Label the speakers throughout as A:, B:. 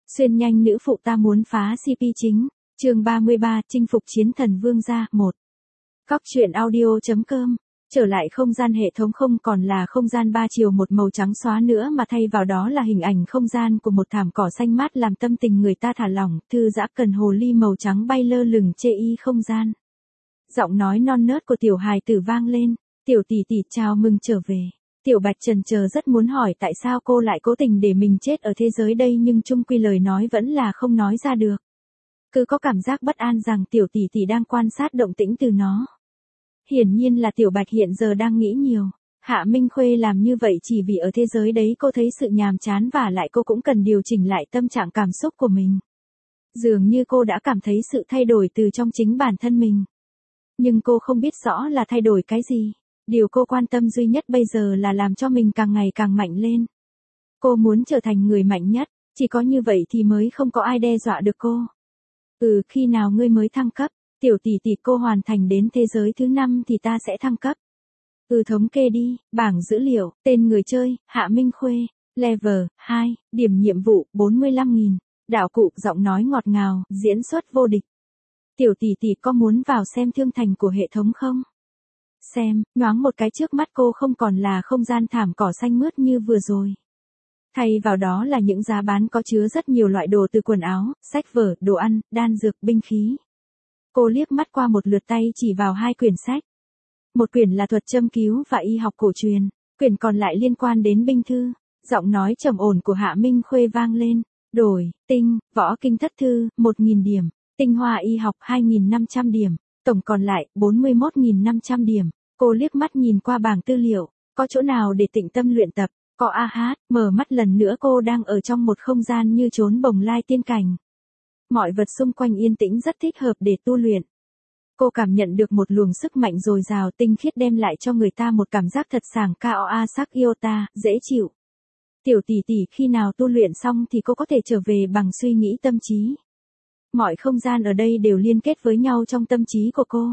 A: Xuyên nhanh nữ phụ ta muốn phá CP chính. Chương 33, chinh phục chiến thần vương gia 1. Góc truyện audio.com. Trở lại không gian hệ thống không còn là không gian ba chiều một màu trắng xóa nữa mà thay vào đó là hình ảnh không gian của một thảm cỏ xanh mát làm tâm tình người ta thả lỏng, thư giãn. Cần hồ ly màu trắng bay lơ lửng chê y không gian. Giọng nói non nớt của tiểu hài tử vang lên, tiểu tỷ tỷ chào mừng trở về. Tiểu Bạch chần chờ rất muốn hỏi tại sao cô lại cố tình để mình chết ở thế giới đây nhưng chung quy lời nói vẫn là không nói ra được. Cứ có cảm giác bất an rằng tiểu tỷ tỷ đang quan sát động tĩnh từ nó. Hiển nhiên là Tiểu Bạch hiện giờ đang nghĩ nhiều. Hạ Minh Khuê làm như vậy chỉ vì ở thế giới đấy cô thấy sự nhàm chán và lại cô cũng cần điều chỉnh lại tâm trạng cảm xúc của mình. Dường như cô đã cảm thấy sự thay đổi từ trong chính bản thân mình. Nhưng cô không biết rõ là thay đổi cái gì. Điều cô quan tâm duy nhất bây giờ là làm cho mình càng ngày càng mạnh lên. Cô muốn trở thành người mạnh nhất, chỉ có như vậy thì mới không có ai đe dọa được cô. Khi nào ngươi mới thăng cấp? Tiểu tỷ tỷ cô hoàn thành đến thế giới thứ 5 thì ta sẽ thăng cấp. Thống kê đi, bảng dữ liệu, tên người chơi, Hạ Minh Khuê, level 2, điểm nhiệm vụ 45.000, đạo cụ giọng nói ngọt ngào, diễn xuất vô địch. Tiểu tỷ tỷ có muốn vào xem thương thành của hệ thống không? Xem, nhoáng một cái trước mắt cô không còn là không gian thảm cỏ xanh mướt như vừa rồi. Thay vào đó là những giá bán có chứa rất nhiều loại đồ từ quần áo, sách vở, đồ ăn, đan dược, binh khí. Cô liếc mắt qua một lượt tay chỉ vào 2 quyển sách. Một quyển là thuật châm cứu và y học cổ truyền, quyển còn lại liên quan đến binh thư. Giọng nói trầm ổn của Hạ Minh Khuê vang lên, đổi, tinh, võ kinh thất thư, 1.000 điểm, tinh hoa y học 2.500 điểm, tổng còn lại 41.500 điểm. Cô liếc mắt nhìn qua bảng tư liệu, có chỗ nào để tĩnh tâm luyện tập, có mở mắt lần nữa cô đang ở trong một không gian như chốn bồng lai tiên cảnh. Mọi vật xung quanh yên tĩnh rất thích hợp để tu luyện. Cô cảm nhận được một luồng sức mạnh dồi dào tinh khiết đem lại cho người ta một cảm giác thật sảng KOA sắc iota, dễ chịu. Tiểu tỷ tỷ khi nào tu luyện xong thì cô có thể trở về bằng suy nghĩ tâm trí. Mọi không gian ở đây đều liên kết với nhau trong tâm trí của cô.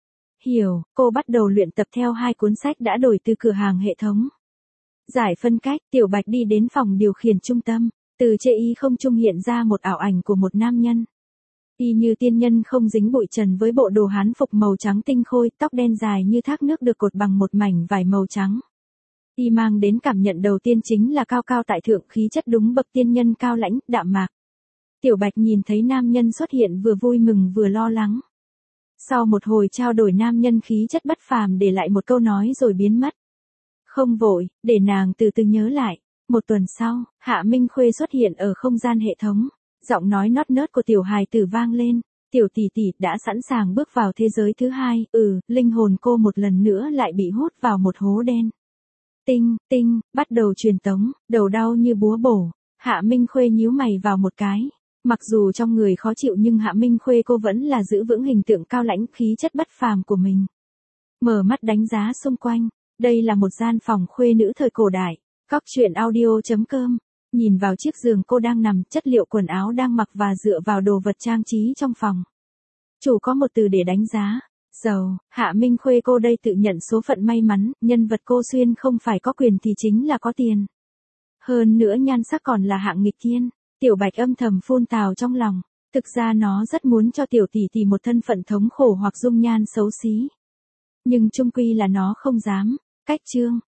A: Hiểu, cô bắt đầu luyện tập theo 2 cuốn sách đã đổi từ cửa hàng hệ thống. Giải phân cách, Tiểu Bạch đi đến phòng điều khiển trung tâm, từ chê y không trung hiện ra một ảo ảnh của một nam nhân. Y như tiên nhân không dính bụi trần với bộ đồ hán phục màu trắng tinh khôi, tóc đen dài như thác nước được cột bằng một mảnh vải màu trắng. Y mang đến cảm nhận đầu tiên chính là cao cao tại thượng, khí chất đúng bậc tiên nhân cao lãnh, đạm mạc. Tiểu Bạch nhìn thấy nam nhân xuất hiện vừa vui mừng vừa lo lắng. Sau một hồi trao đổi nam nhân khí chất bất phàm để lại một câu nói rồi biến mất. Không vội, để nàng từ từ nhớ lại. Một tuần sau, Hạ Minh Khuê xuất hiện ở không gian hệ thống. Giọng nói nót nớt của tiểu hài tử vang lên. Tiểu tỷ tỷ đã sẵn sàng bước vào thế giới thứ 2. Linh hồn cô một lần nữa lại bị hút vào một hố đen. Tinh, bắt đầu truyền tống, đầu đau như búa bổ. Hạ Minh Khuê nhíu mày vào một cái. Mặc dù trong người khó chịu nhưng Hạ Minh Khuê cô vẫn là giữ vững hình tượng cao lãnh khí chất bất phàm của mình. Mở mắt đánh giá xung quanh. Đây là một gian phòng khuê nữ thời cổ đại. Góc truyện audio.com. Nhìn vào chiếc giường cô đang nằm, chất liệu quần áo đang mặc và dựa vào đồ vật trang trí trong phòng. Chủ có một từ để đánh giá. Giàu. Hạ Minh Khuê cô đây tự nhận số phận may mắn, nhân vật cô xuyên không phải có quyền thì chính là có tiền. Hơn nữa nhan sắc còn là hạng nghịch thiên. Tiểu Bạch âm thầm phun tào trong lòng. Thực ra nó rất muốn cho tiểu tỷ tỷ một thân phận thống khổ hoặc dung nhan xấu xí. Nhưng chung quy là nó không dám. Cách chương,